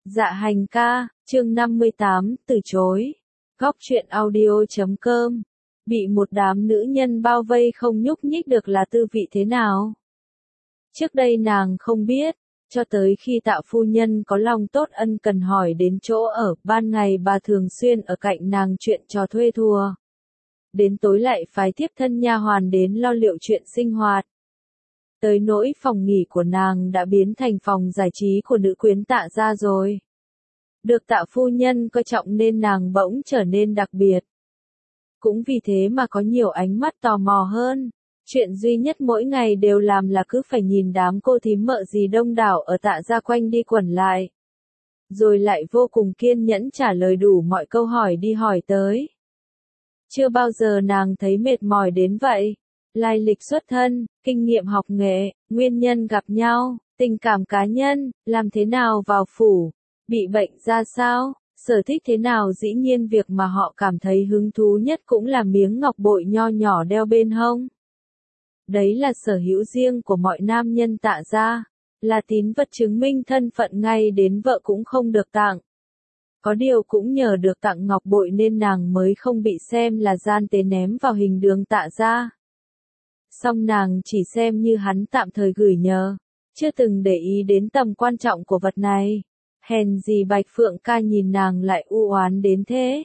Dạ hành ca, chương 58, từ chối. Góc truyện audio.com. Bị một đám nữ nhân bao vây không nhúc nhích được là tư vị thế nào? Trước đây nàng không biết, cho tới khi Tạ phu nhân có lòng tốt ân cần hỏi đến chỗ ở, ban ngày bà thường xuyên ở cạnh nàng chuyện trò thuê thùa. Đến tối lại phái tiếp thân nha hoàn đến lo liệu chuyện sinh hoạt. Tới nỗi phòng nghỉ của nàng đã biến thành phòng giải trí của nữ quyến Tạ gia rồi. Được Tạ phu nhân coi trọng nên nàng bỗng trở nên đặc biệt. Cũng vì thế mà có nhiều ánh mắt tò mò hơn. Chuyện duy nhất mỗi ngày đều làm là cứ phải nhìn đám cô thím mợ gì đông đảo ở Tạ gia quanh đi quẩn lại. Rồi lại vô cùng kiên nhẫn trả lời đủ mọi câu hỏi đi hỏi tới. Chưa bao giờ nàng thấy mệt mỏi đến vậy. Lai lịch xuất thân, kinh nghiệm học nghệ, nguyên nhân gặp nhau, tình cảm cá nhân, làm thế nào vào phủ, bị bệnh ra sao, sở thích thế nào, dĩ nhiên việc mà họ cảm thấy hứng thú nhất cũng là miếng ngọc bội nho nhỏ đeo bên hông. Đấy là sở hữu riêng của mọi nam nhân Tạ gia, là tín vật chứng minh thân phận ngay đến vợ cũng không được tặng. Có điều cũng nhờ được tặng ngọc bội nên nàng mới không bị xem là gian tế ném vào hình đường Tạ gia. Song nàng chỉ xem như hắn tạm thời gửi nhờ, chưa từng để ý đến tầm quan trọng của vật này. Hèn gì Bạch Phượng ca nhìn nàng lại u oán đến thế.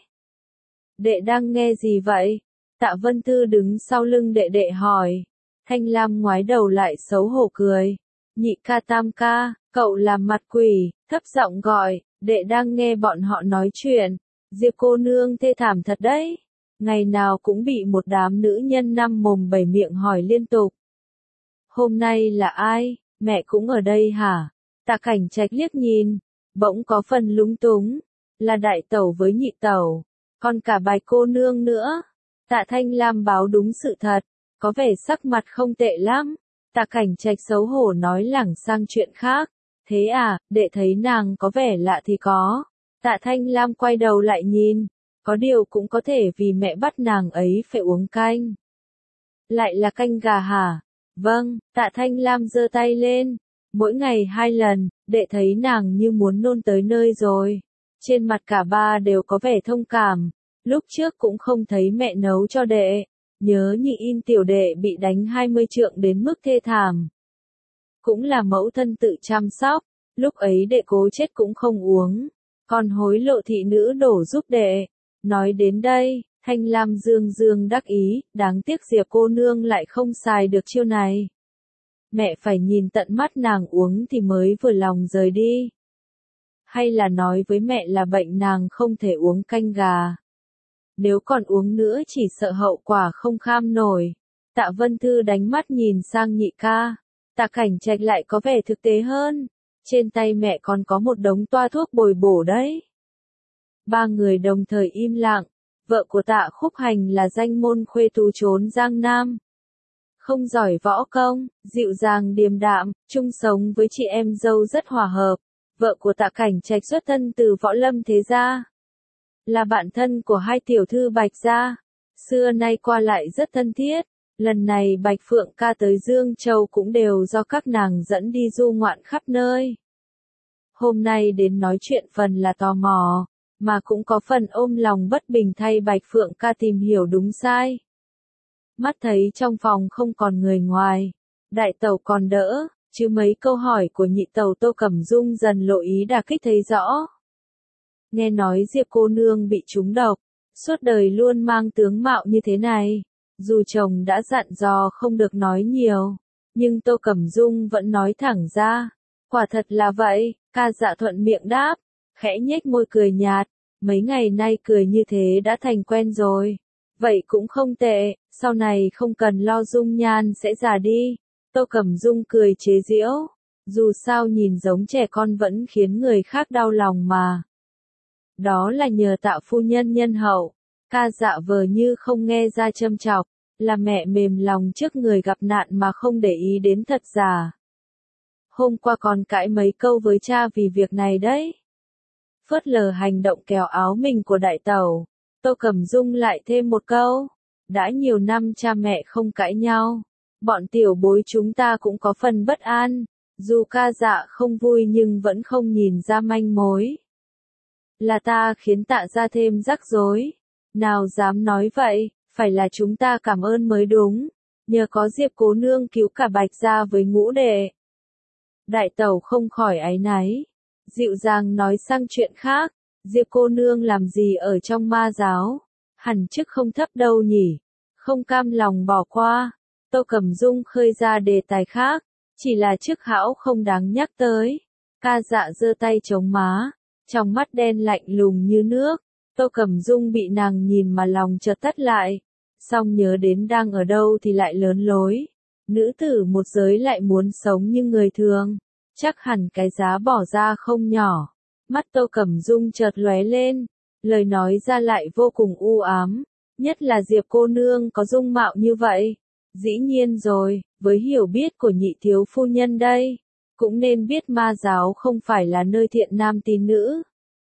Đệ đang nghe gì vậy? Tạ Vân Tư đứng sau lưng đệ đệ hỏi. Thanh Lam ngoái đầu lại xấu hổ cười. Nhị ca tam ca, cậu làm mặt quỷ, thấp giọng gọi, đệ đang nghe bọn họ nói chuyện. Diệp cô nương thê thảm thật đấy. Ngày nào cũng bị một đám nữ nhân năm mồm bảy miệng hỏi liên tục. Hôm nay là ai? Mẹ cũng ở đây hả? Tạ Cảnh Trạch liếc nhìn, bỗng có phần lúng túng. Là đại tẩu với nhị tẩu, còn cả Bạch cô nương nữa. Tạ Thanh Lam báo đúng sự thật, có vẻ sắc mặt không tệ lắm. Tạ Cảnh Trạch xấu hổ nói lảng sang chuyện khác. Thế à, đệ thấy nàng có vẻ lạ thì có. Tạ Thanh Lam quay đầu lại nhìn. Có điều cũng có thể vì mẹ bắt nàng ấy phải uống canh. Lại là canh gà hả? Vâng, Tạ Thanh Lam giơ tay lên. Mỗi ngày 2 lần, đệ thấy nàng như muốn nôn tới nơi rồi. Trên mặt cả ba đều có vẻ thông cảm. Lúc trước cũng không thấy mẹ nấu cho đệ. Nhớ như in tiểu đệ bị đánh 20 trượng đến mức thê thảm. Cũng là mẫu thân tự chăm sóc. Lúc ấy đệ cố chết cũng không uống. Còn hối lộ thị nữ đổ giúp đệ. Nói đến đây, Thanh Lam dương dương đắc ý, đáng tiếc Diệp cô nương lại không xài được chiêu này. Mẹ phải nhìn tận mắt nàng uống thì mới vừa lòng rời đi. Hay là nói với mẹ là bệnh nàng không thể uống canh gà. Nếu còn uống nữa chỉ sợ hậu quả không kham nổi. Tạ Vân Thư đánh mắt nhìn sang nhị ca. Tạ Cảnh Trạch lại có vẻ thực tế hơn. Trên tay mẹ còn có một đống toa thuốc bồi bổ đấy. Ba người đồng thời im lặng. Vợ của Tạ Khúc Hành là danh môn khuê tú trốn Giang Nam. Không giỏi võ công, dịu dàng điềm đạm, chung sống với chị em dâu rất hòa hợp. Vợ của Tạ Cảnh Trạch xuất thân từ võ lâm thế gia. Là bạn thân của hai tiểu thư Bạch gia. Xưa nay qua lại rất thân thiết. Lần này Bạch Phượng ca tới Dương Châu cũng đều do các nàng dẫn đi du ngoạn khắp nơi. Hôm nay đến nói chuyện phần là tò mò, mà cũng có phần ôm lòng bất bình thay Bạch Phượng ca tìm hiểu đúng sai. Mắt thấy trong phòng không còn người ngoài, đại tẩu còn đỡ, chứ mấy câu hỏi của nhị tẩu Tô Cẩm Dung dần lộ ý đả kích thấy rõ. Nghe nói Diệp cô nương bị trúng độc, suốt đời luôn mang tướng mạo như thế này, dù chồng đã dặn dò không được nói nhiều, nhưng Tô Cẩm Dung vẫn nói thẳng ra. Quả thật là vậy, ca dạ thuận miệng đáp, khẽ nhếch môi cười nhạt, mấy ngày nay cười như thế đã thành quen rồi. Vậy cũng không tệ, sau này không cần lo dung nhan sẽ già đi. Tô Cẩm Dung cười chế giễu, dù sao nhìn giống trẻ con vẫn khiến người khác đau lòng mà. Đó là nhờ Tạ phu nhân nhân hậu. Ca dạ vờ như không nghe ra châm chọc, là mẹ mềm lòng trước người gặp nạn mà không để ý đến thật giả. Hôm qua còn cãi mấy câu với cha vì việc này đấy. Phớt lờ hành động kéo áo mình của đại tẩu, Tô Cẩm Dung lại thêm một câu. Đã nhiều năm cha mẹ không cãi nhau, bọn tiểu bối chúng ta cũng có phần bất an. Dù ca dạ không vui nhưng vẫn không nhìn ra manh mối. Là ta khiến Tạ gia thêm rắc rối. Nào dám nói vậy, phải là chúng ta cảm ơn mới đúng. Nhờ có Diệp cô nương cứu cả Bạch gia với Ngũ đệ. Đại tẩu không khỏi áy náy. Dịu dàng nói sang chuyện khác. Diệp cô nương làm gì ở trong ma giáo? Hẳn chức không thấp đâu nhỉ? Không cam lòng bỏ qua. Tô Cẩm Dung khơi ra đề tài khác. Chỉ là chức hão không đáng nhắc tới. Ca dạ giơ tay chống má. Trong mắt đen lạnh lùng như nước. Tô Cẩm Dung bị nàng nhìn mà lòng chợt tắt lại. Xong nhớ đến đang ở đâu thì lại lớn lối. Nữ tử một giới lại muốn sống như người thường. Chắc hẳn cái giá bỏ ra không nhỏ. Mắt Tô Cẩm Dung chợt lóe lên. Lời nói ra lại vô cùng u ám. Nhất là Diệp cô nương có dung mạo như vậy. Dĩ nhiên rồi, với hiểu biết của nhị thiếu phu nhân đây. Cũng nên biết ma giáo không phải là nơi thiện nam tín nữ.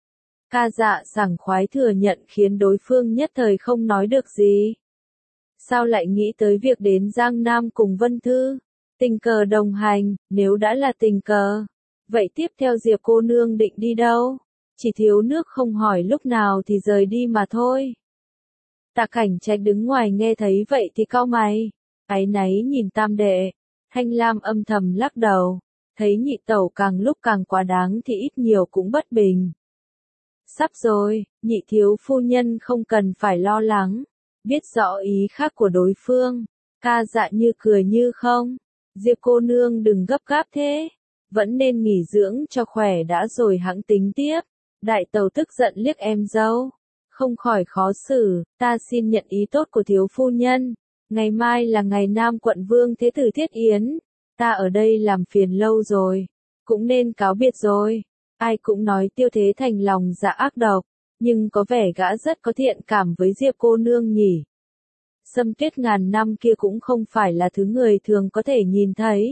Ca dạ sảng khoái thừa nhận khiến đối phương nhất thời không nói được gì. Sao lại nghĩ tới việc đến Giang Nam cùng Vân Thư? Tình cờ đồng hành, nếu đã là tình cờ. Vậy tiếp theo Diệp cô nương định đi đâu? Chỉ thiếu nước không hỏi lúc nào thì rời đi mà thôi. Tạ Cảnh Trạch đứng ngoài nghe thấy vậy thì cau mày. Áy náy nhìn tam đệ. Thanh Lam âm thầm lắc đầu. Thấy nhị tẩu càng lúc càng quá đáng thì ít nhiều cũng bất bình. Sắp rồi, nhị thiếu phu nhân không cần phải lo lắng. Biết rõ ý khác của đối phương. Ca dạ như cười như không. Diệp cô nương đừng gấp gáp thế. Vẫn nên nghỉ dưỡng cho khỏe đã rồi hẵng tính tiếp. Đại tẩu tức giận liếc em dâu. Không khỏi khó xử, ta xin nhận ý tốt của thiếu phu nhân. Ngày mai là ngày Nam quận vương thế tử Thiết Yến. Ta ở đây làm phiền lâu rồi. Cũng nên cáo biệt rồi. Ai cũng nói Tiêu Thế Thành lòng dạ ác độc. Nhưng có vẻ gã rất có thiện cảm với Diệp cô nương nhỉ. Xâm Tuyết ngàn năm kia cũng không phải là thứ người thường có thể nhìn thấy.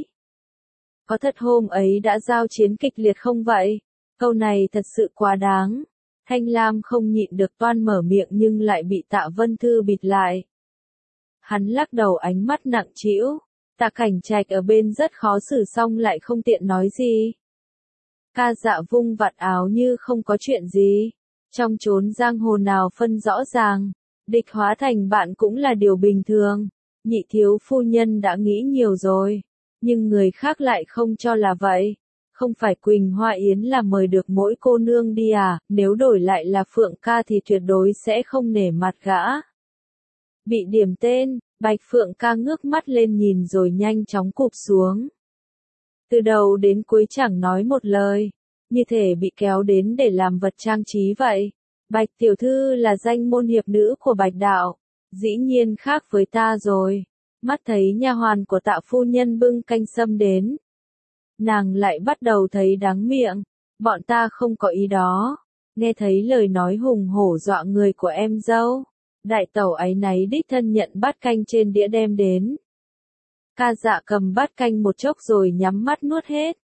Có thật hôm ấy đã giao chiến kịch liệt không vậy? Câu này thật sự quá đáng. Thanh Lam không nhịn được toan mở miệng nhưng lại bị Tạ Vân Thư bịt lại. Hắn lắc đầu ánh mắt nặng trĩu. Tạ Cảnh Trạch ở bên rất khó xử xong lại không tiện nói gì. Ca dạ vung vạt áo như không có chuyện gì. Trong chốn giang hồ nào phân rõ ràng. Địch hóa thành bạn cũng là điều bình thường. Nhị thiếu phu nhân đã nghĩ nhiều rồi. Nhưng người khác lại không cho là vậy. Không phải Quỳnh Hoa Yến là mời được mỗi cô nương đi à, nếu đổi lại là Phượng ca thì tuyệt đối sẽ không nể mặt gã. Bị điểm tên, Bạch Phượng ca ngước mắt lên nhìn rồi nhanh chóng cụp xuống. Từ đầu đến cuối chẳng nói một lời, như thể bị kéo đến để làm vật trang trí vậy. Bạch tiểu thư là danh môn hiệp nữ của Bạch đạo, dĩ nhiên khác với ta rồi. Mắt thấy nha hoàn của Tạ phu nhân bưng canh sâm đến. Nàng lại bắt đầu thấy đắng miệng, bọn ta không có ý đó. Nghe thấy lời nói hùng hổ dọa người của em dâu. Đại tẩu áy náy đích thân nhận bát canh trên đĩa đem đến. Ca dạ cầm bát canh một chốc rồi nhắm mắt nuốt hết.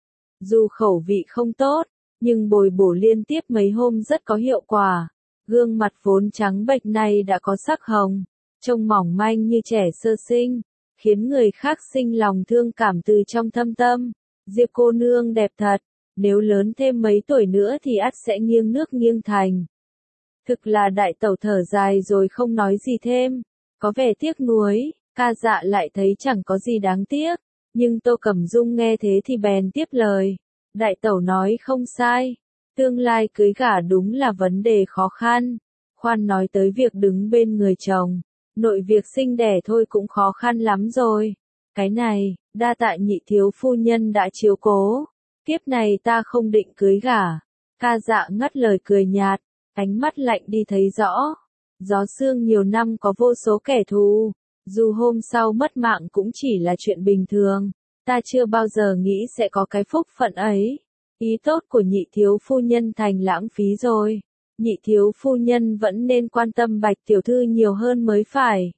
Dù khẩu vị không tốt, nhưng bồi bổ liên tiếp mấy hôm rất có hiệu quả. Gương mặt vốn trắng bệch này đã có sắc hồng, trông mỏng manh như trẻ sơ sinh, khiến người khác sinh lòng thương cảm từ trong thâm tâm. Diệp cô nương đẹp thật, nếu lớn thêm mấy tuổi nữa thì ắt sẽ nghiêng nước nghiêng thành. Thực là đại tẩu thở dài rồi không nói gì thêm, có vẻ tiếc nuối. Ca dạ lại thấy chẳng có gì đáng tiếc, nhưng Tô Cẩm Dung nghe thế thì bèn tiếp lời. Đại tẩu nói không sai, tương lai cưới gả đúng là vấn đề khó khăn. Khoan nói tới việc đứng bên người chồng, nội việc sinh đẻ thôi cũng khó khăn lắm rồi. Cái này, đa tạ nhị thiếu phu nhân đã chiếu cố. Kiếp này ta không định cưới gả. Ca dạ ngắt lời cười nhạt, ánh mắt lạnh đi thấy rõ. Gió sương nhiều năm có vô số kẻ thù. Dù hôm sau mất mạng cũng chỉ là chuyện bình thường. Ta chưa bao giờ nghĩ sẽ có cái phúc phận ấy. Ý tốt của nhị thiếu phu nhân thành lãng phí rồi. Nhị thiếu phu nhân vẫn nên quan tâm Bạch tiểu thư nhiều hơn mới phải.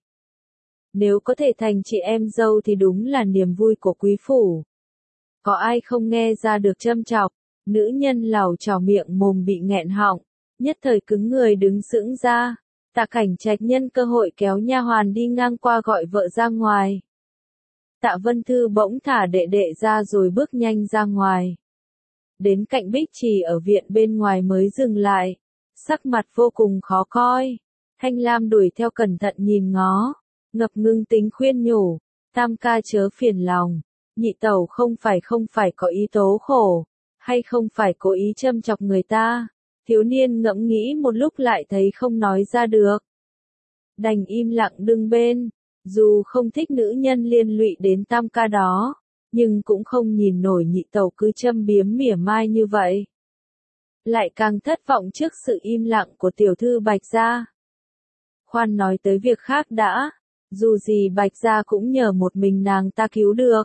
Nếu có thể thành chị em dâu thì đúng là niềm vui của quý phủ. Có ai không nghe ra được châm chọc, nữ nhân lảo trỏ miệng mồm bị nghẹn họng, nhất thời cứng người đứng sững ra. Tạ Cảnh Trạch nhân cơ hội kéo nha hoàn đi ngang qua gọi vợ ra ngoài. Tạ Vân Thư bỗng thả đệ đệ ra rồi bước nhanh ra ngoài. Đến cạnh Bích Trì ở viện bên ngoài mới dừng lại. Sắc mặt vô cùng khó coi. Thanh Lam đuổi theo cẩn thận nhìn ngó. Ngập ngừng tính khuyên nhủ. Tam ca chớ phiền lòng. Nhị tẩu không phải có ý tố khổ. Hay không phải cố ý châm chọc người ta. Thiếu niên ngẫm nghĩ một lúc lại thấy không nói ra được. Đành im lặng đứng bên. Dù không thích nữ nhân liên lụy đến tam ca đó, nhưng cũng không nhìn nổi nhị tẩu cứ châm biếm mỉa mai như vậy. Lại càng thất vọng trước sự im lặng của tiểu thư Bạch Gia. Khoan nói tới việc khác đã, dù gì Bạch Gia cũng nhờ một mình nàng ta cứu được.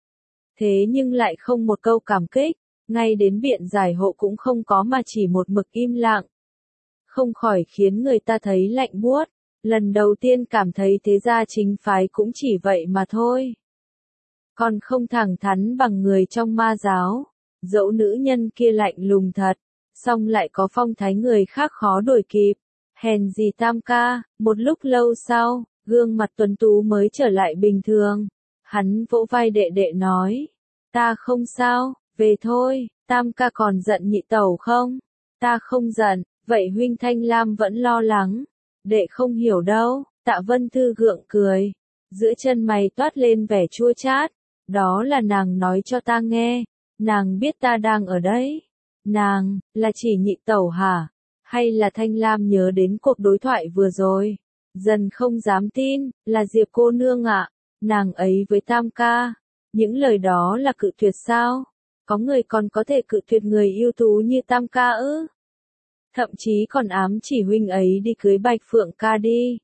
Thế nhưng lại không một câu cảm kích, ngay đến biện giải hộ cũng không có mà chỉ một mực im lặng. Không khỏi khiến người ta thấy lạnh buốt. Lần đầu tiên cảm thấy thế gia chính phái cũng chỉ vậy mà thôi. Còn không thẳng thắn bằng người trong ma giáo. Dẫu nữ nhân kia lạnh lùng thật, song lại có phong thái người khác khó đuổi kịp. Hèn gì tam ca, một lúc lâu sau, gương mặt tuấn tú mới trở lại bình thường. Hắn vỗ vai đệ đệ nói, ta không sao, về thôi, tam ca còn giận nhị tẩu không? Ta không giận, vậy huynh Thanh Lam vẫn lo lắng. Đệ không hiểu đâu, Tạ Vân Thư gượng cười. Giữa chân mày toát lên vẻ chua chát. Đó là nàng nói cho ta nghe. Nàng biết ta đang ở đấy. Nàng, là chỉ nhị tẩu hả? Hay là Thanh Lam nhớ đến cuộc đối thoại vừa rồi? Dần không dám tin, là Diệp cô nương ạ. Nàng ấy với tam ca. Những lời đó là cự tuyệt sao? Có người còn có thể cự tuyệt người yêu tú như tam ca ư? Thậm chí còn ám chỉ huynh ấy đi cưới Bạch Phượng ca đi.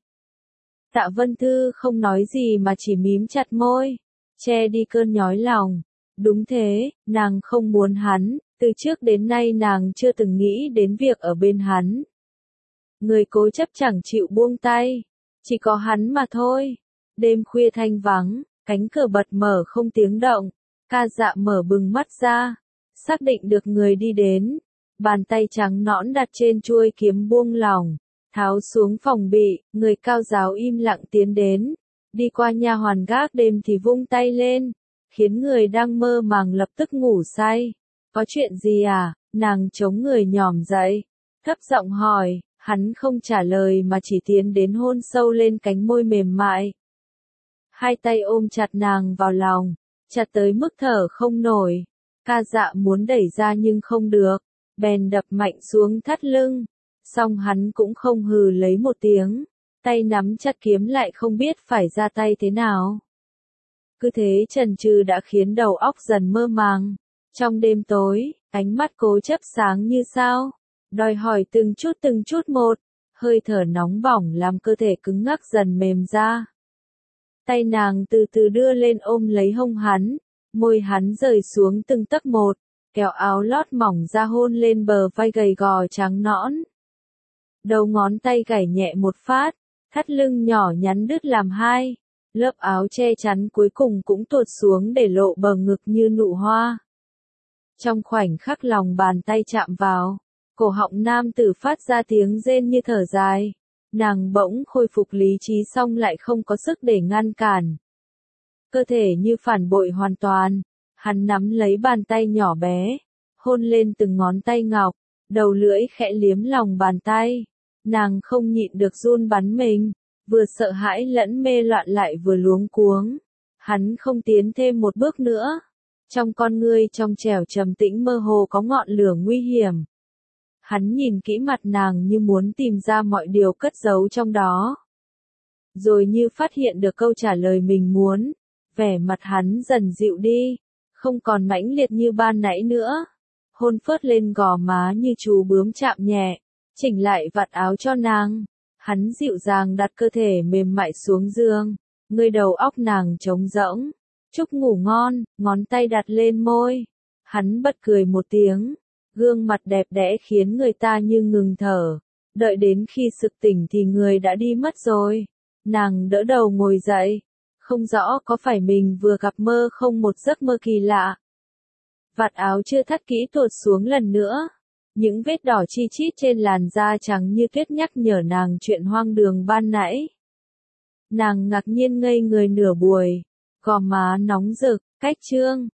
Tạ Vân Thư không nói gì mà chỉ mím chặt môi, che đi cơn nhói lòng. Đúng thế, nàng không muốn hắn, từ trước đến nay nàng chưa từng nghĩ đến việc ở bên hắn. Người cố chấp chẳng chịu buông tay, chỉ có hắn mà thôi. Đêm khuya thanh vắng, cánh cửa bật mở không tiếng động, Ca Dạ mở bừng mắt ra, xác định được người đi đến. Bàn tay trắng nõn đặt trên chuôi kiếm buông lỏng, tháo xuống phòng bị, người cao giáo im lặng tiến đến, đi qua nha hoàn gác đêm thì vung tay lên, khiến người đang mơ màng lập tức ngủ say. Có chuyện gì à? Nàng chống người nhòm dậy, thấp giọng hỏi, hắn không trả lời mà chỉ tiến đến hôn sâu lên cánh môi mềm mại. Hai tay ôm chặt nàng vào lòng, chặt tới mức thở không nổi. Ca Dạ muốn đẩy ra nhưng không được. Bèn đập mạnh xuống thắt lưng, song hắn cũng không hừ lấy một tiếng, tay nắm chặt kiếm lại không biết phải ra tay thế nào. Cứ thế chần chừ đã khiến đầu óc dần mơ màng. Trong đêm tối, ánh mắt cố chấp sáng như sao, đòi hỏi từng chút một, hơi thở nóng bỏng làm cơ thể cứng ngắc dần mềm ra. Tay nàng từ từ đưa lên ôm lấy hông hắn, môi hắn rời xuống từng tấc một. Kéo áo lót mỏng ra hôn lên bờ vai gầy gò trắng nõn. Đầu ngón tay gảy nhẹ một phát, thắt lưng nhỏ nhắn đứt làm hai. Lớp áo che chắn cuối cùng cũng tuột xuống để lộ bờ ngực như nụ hoa. Trong khoảnh khắc lòng bàn tay chạm vào, cổ họng nam tử phát ra tiếng rên như thở dài. Nàng bỗng khôi phục lý trí song lại không có sức để ngăn cản. Cơ thể như phản bội hoàn toàn. Hắn nắm lấy bàn tay nhỏ bé, hôn lên từng ngón tay ngọc, đầu lưỡi khẽ liếm lòng bàn tay. Nàng không nhịn được run bắn mình, vừa sợ hãi lẫn mê loạn lại vừa luống cuống. Hắn không tiến thêm một bước nữa. Trong con ngươi trong trẻo trầm tĩnh mơ hồ có ngọn lửa nguy hiểm. Hắn nhìn kỹ mặt nàng như muốn tìm ra mọi điều cất giấu trong đó. Rồi như phát hiện được câu trả lời mình muốn, vẻ mặt hắn dần dịu đi. Không còn mãnh liệt như ban nãy nữa. Hôn phớt lên gò má như chú bướm chạm nhẹ, chỉnh lại vạt áo cho nàng. Hắn dịu dàng đặt cơ thể mềm mại xuống giường, người đầu óc nàng trống rỗng. Chúc ngủ ngon, ngón tay đặt lên môi. Hắn bật cười một tiếng, gương mặt đẹp đẽ khiến người ta như ngừng thở. Đợi đến khi sực tỉnh thì người đã đi mất rồi. Nàng đỡ đầu ngồi dậy. Không rõ có phải mình vừa gặp mơ không một giấc mơ kỳ lạ. Vạt áo chưa thắt kỹ tuột xuống lần nữa. Những vết đỏ chi chít trên làn da trắng như tuyết nhắc nhở nàng chuyện hoang đường ban nãy. Nàng ngạc nhiên ngây người nửa buổi. Gò má nóng rực, cách chương.